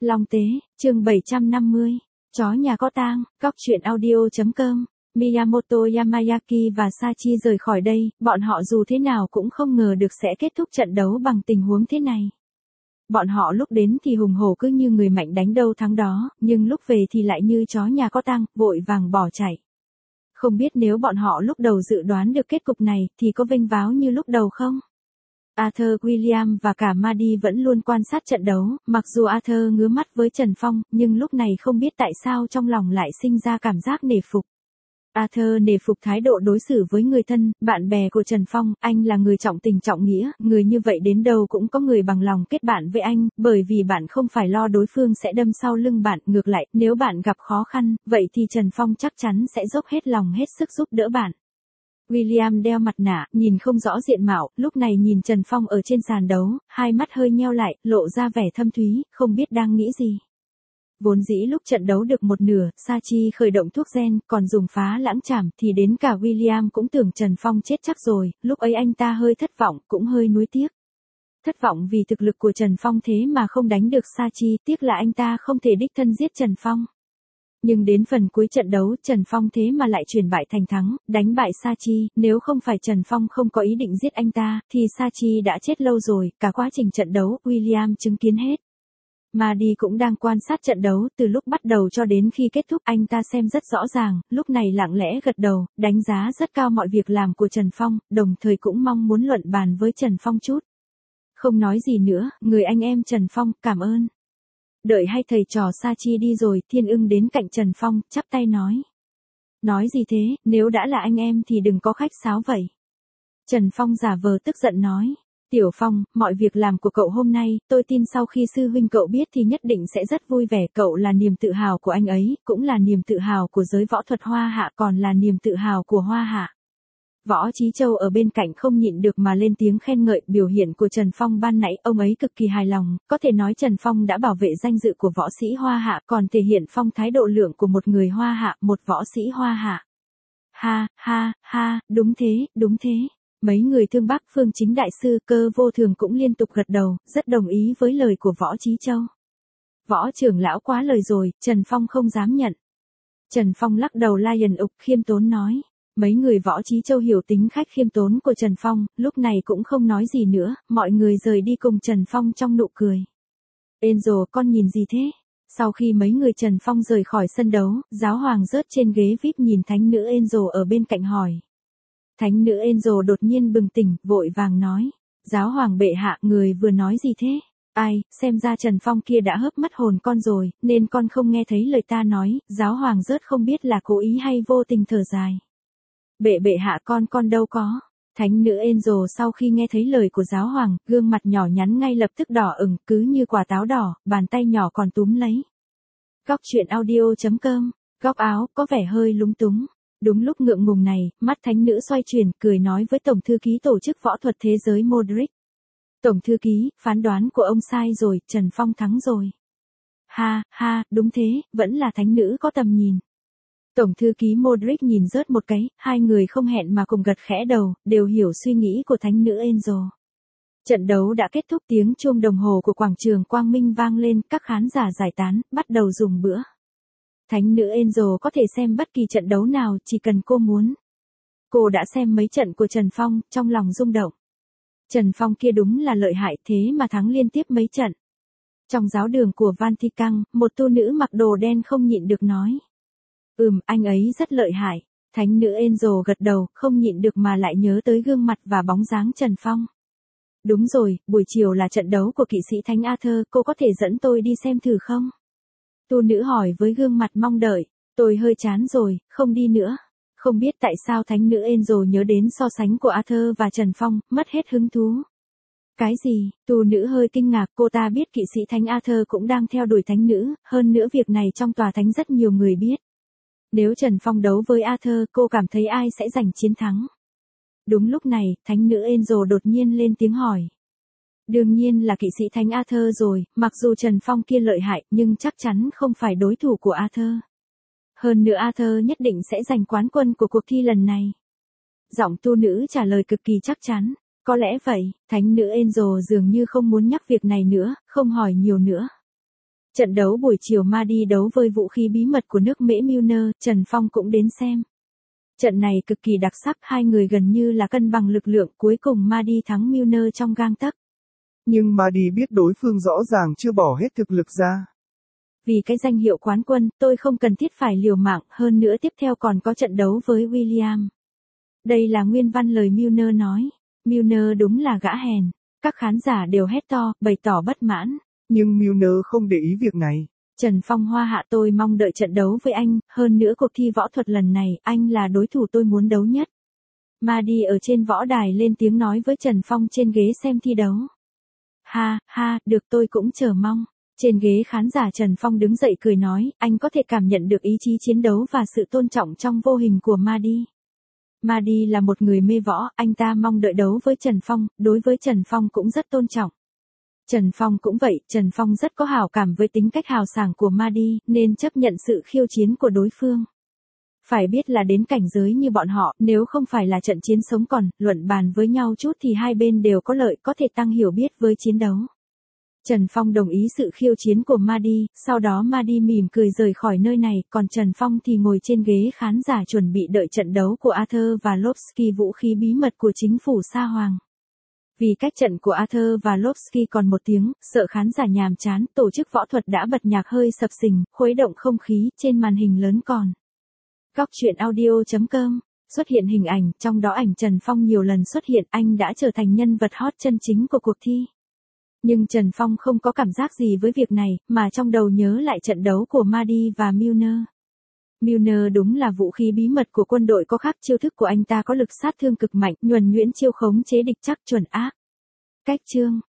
Long Tế, chương 750, chó nhà có tang, Cóc truyện audio.com. Miyamoto Yamayaki và Sachi rời khỏi đây, bọn họ dù thế nào cũng không ngờ được sẽ kết thúc trận đấu bằng tình huống thế này. Bọn họ lúc đến thì hùng hổ cứ như người mạnh đánh đâu thắng đó, nhưng lúc về thì lại như chó nhà có tang, vội vàng bỏ chạy. Không biết nếu bọn họ lúc đầu dự đoán được kết cục này thì có vênh váo như lúc đầu không? Arthur William và cả Maddie vẫn luôn quan sát trận đấu, mặc dù Arthur ngứa mắt với Trần Phong, nhưng lúc này không biết tại sao trong lòng lại sinh ra cảm giác nể phục. Arthur nể phục thái độ đối xử với người thân, bạn bè của Trần Phong, anh là người trọng tình trọng nghĩa, người như vậy đến đâu cũng có người bằng lòng kết bạn với anh, bởi vì bạn không phải lo đối phương sẽ đâm sau lưng bạn, ngược lại, nếu bạn gặp khó khăn, vậy thì Trần Phong chắc chắn sẽ dốc hết lòng hết sức giúp đỡ bạn. William đeo mặt nạ, nhìn không rõ diện mạo, lúc này nhìn Trần Phong ở trên sàn đấu, hai mắt hơi nheo lại, lộ ra vẻ thâm thúy, không biết đang nghĩ gì. Vốn dĩ lúc trận đấu được một nửa, Sachi khởi động thuốc gen, còn dùng phá lãng chảm, thì đến cả William cũng tưởng Trần Phong chết chắc rồi, lúc ấy anh ta hơi thất vọng, cũng hơi nuối tiếc. Thất vọng vì thực lực của Trần Phong thế mà không đánh được Sachi, tiếc là anh ta không thể đích thân giết Trần Phong. Nhưng đến phần cuối trận đấu, Trần Phong thế mà lại chuyển bại thành thắng, đánh bại Sachi, nếu không phải Trần Phong không có ý định giết anh ta, thì Sachi đã chết lâu rồi, cả quá trình trận đấu, William chứng kiến hết. Maddie cũng đang quan sát trận đấu, từ lúc bắt đầu cho đến khi kết thúc anh ta xem rất rõ ràng, lúc này lặng lẽ gật đầu, đánh giá rất cao mọi việc làm của Trần Phong, đồng thời cũng mong muốn luận bàn với Trần Phong chút. Không nói gì nữa, người anh em Trần Phong, cảm ơn. Đợi hai thầy trò Sachi đi rồi, Thiên Ưng đến cạnh Trần Phong, chắp tay nói. Nói gì thế, nếu đã là anh em thì đừng có khách sáo vậy. Trần Phong giả vờ tức giận nói. Tiểu Phong, mọi việc làm của cậu hôm nay, tôi tin sau khi sư huynh cậu biết thì nhất định sẽ rất vui vẻ. Cậu là niềm tự hào của anh ấy, cũng là niềm tự hào của giới võ thuật Hoa Hạ, còn là niềm tự hào của Hoa Hạ. Võ Chí Châu ở bên cạnh không nhịn được mà lên tiếng khen ngợi biểu hiện của Trần Phong ban nãy, ông ấy cực kỳ hài lòng, có thể nói Trần Phong đã bảo vệ danh dự của võ sĩ Hoa Hạ, còn thể hiện phong thái độ lượng của một người Hoa Hạ, một võ sĩ Hoa Hạ. Ha, ha, ha, đúng thế, đúng thế. Mấy người Thương Bắc Phương Chính đại sư, Cơ Vô Thường cũng liên tục gật đầu, rất đồng ý với lời của Võ Chí Châu. Võ trưởng lão quá lời rồi, Trần Phong không dám nhận. Trần Phong lắc đầu Lion ục khiêm tốn nói. Mấy người Võ Chí Châu hiểu tính khách khiêm tốn của Trần Phong, lúc này cũng không nói gì nữa, mọi người rời đi cùng Trần Phong trong nụ cười. Angel, con nhìn gì thế? Sau khi mấy người Trần Phong rời khỏi sân đấu, giáo hoàng rớt trên ghế VIP nhìn thánh nữ Angel ở bên cạnh hỏi. Thánh nữ Angel đột nhiên bừng tỉnh, vội vàng nói. Giáo hoàng bệ hạ, người vừa nói gì thế? Ai, xem ra Trần Phong kia đã hớp mất hồn con rồi, nên con không nghe thấy lời ta nói. Giáo hoàng rớt không biết là cố ý hay vô tình thở dài. Bệ hạ, con đâu có. Thánh nữ Angel sau khi nghe thấy lời của giáo hoàng, gương mặt nhỏ nhắn ngay lập tức đỏ ửng, cứ như quả táo đỏ, bàn tay nhỏ còn túm lấy. Cóc truyện audio.com, góc áo, có vẻ hơi lúng túng. Đúng lúc ngượng ngùng này, mắt thánh nữ xoay chuyển, cười nói với Tổng thư ký Tổ chức Võ thuật Thế giới Modric. Tổng thư ký, phán đoán của ông sai rồi, Trần Phong thắng rồi. Ha, ha, đúng thế, vẫn là thánh nữ có tầm nhìn. Tổng thư ký Modric nhìn rớt một cái, hai người không hẹn mà cùng gật khẽ đầu, đều hiểu suy nghĩ của thánh nữ Angel. Trận đấu đã kết thúc, tiếng chuông đồng hồ của quảng trường Quang Minh vang lên, các khán giả giải tán, bắt đầu dùng bữa. Thánh nữ Angel có thể xem bất kỳ trận đấu nào, chỉ cần cô muốn. Cô đã xem mấy trận của Trần Phong, trong lòng rung động. Trần Phong kia đúng là lợi hại, thế mà thắng liên tiếp mấy trận. Trong giáo đường của Vatican, một tu nữ mặc đồ đen không nhịn được nói. Anh ấy rất lợi hại. Thánh nữ Angel gật đầu, không nhịn được mà lại nhớ tới gương mặt và bóng dáng Trần Phong. Đúng rồi, buổi chiều là trận đấu của kỵ sĩ Thánh Arthur, cô có thể dẫn tôi đi xem thử không? Tu nữ hỏi với gương mặt mong đợi. Tôi hơi chán rồi, không đi nữa. Không biết tại sao thánh nữ Angel nhớ đến so sánh của Arthur và Trần Phong, mất hết hứng thú. Cái gì? Tu nữ hơi kinh ngạc, cô ta biết kỵ sĩ Thánh Arthur cũng đang theo đuổi thánh nữ, hơn nữa việc này trong tòa thánh rất nhiều người biết. Nếu Trần Phong đấu với Arthur, cô cảm thấy ai sẽ giành chiến thắng? Đúng lúc này, thánh nữ Angel đột nhiên lên tiếng hỏi. Đương nhiên là kỵ sĩ Thánh Arthur rồi, mặc dù Trần Phong kia lợi hại, nhưng chắc chắn không phải đối thủ của Arthur. Hơn nữa Arthur nhất định sẽ giành quán quân của cuộc thi lần này. Giọng tu nữ trả lời cực kỳ chắc chắn. Có lẽ vậy, thánh nữ Angel dường như không muốn nhắc việc này nữa, không hỏi nhiều nữa. Trận đấu buổi chiều Mahdi đấu với vũ khí bí mật của nước Mễ Milner, Trần Phong cũng đến xem. Trận này cực kỳ đặc sắc, hai người gần như là cân bằng lực lượng, cuối cùng Mahdi thắng Milner trong gang tấc. Nhưng Mahdi biết đối phương rõ ràng chưa bỏ hết thực lực ra. Vì cái danh hiệu quán quân, tôi không cần thiết phải liều mạng, hơn nữa tiếp theo còn có trận đấu với William. Đây là nguyên văn lời Milner nói. Milner đúng là gã hèn. Các khán giả đều hét to, bày tỏ bất mãn. Nhưng Milner không để ý việc này. Trần Phong hoa hạ, tôi mong đợi trận đấu với anh, hơn nữa cuộc thi võ thuật lần này, anh là đối thủ tôi muốn đấu nhất. Mahdi ở trên võ đài lên tiếng nói với Trần Phong trên ghế xem thi đấu. Ha, ha, được, tôi cũng chờ mong. Trên ghế khán giả Trần Phong đứng dậy cười nói, anh có thể cảm nhận được ý chí chiến đấu và sự tôn trọng trong vô hình của Mahdi. Mahdi là một người mê võ, anh ta mong đợi đấu với Trần Phong, đối với Trần Phong cũng rất tôn trọng. Trần Phong cũng vậy, Trần Phong rất có hảo cảm với tính cách hào sảng của Mahdi, nên chấp nhận sự khiêu chiến của đối phương. Phải biết là đến cảnh giới như bọn họ, nếu không phải là trận chiến sống còn, luận bàn với nhau chút thì hai bên đều có lợi, có thể tăng hiểu biết với chiến đấu. Trần Phong đồng ý sự khiêu chiến của Mahdi, sau đó Mahdi mỉm cười rời khỏi nơi này, còn Trần Phong thì ngồi trên ghế khán giả chuẩn bị đợi trận đấu của Arthur và Lopsky, vũ khí bí mật của chính phủ Sa Hoàng. Vì cách trận của Arthur và Lopsky còn một tiếng, sợ khán giả nhàm chán, tổ chức võ thuật đã bật nhạc hơi sập sình, khuấy động không khí, trên màn hình lớn còn. Góc truyện audio.com xuất hiện hình ảnh, trong đó ảnh Trần Phong nhiều lần xuất hiện, anh đã trở thành nhân vật hot chân chính của cuộc thi. Nhưng Trần Phong không có cảm giác gì với việc này, mà trong đầu nhớ lại trận đấu của Mahdi và Milner. Milner đúng là vũ khí bí mật của quân đội, có khác chiêu thức của anh ta có lực sát thương cực mạnh, nhuần nhuyễn chiêu khống chế địch chắc, chuẩn ác. Cách chương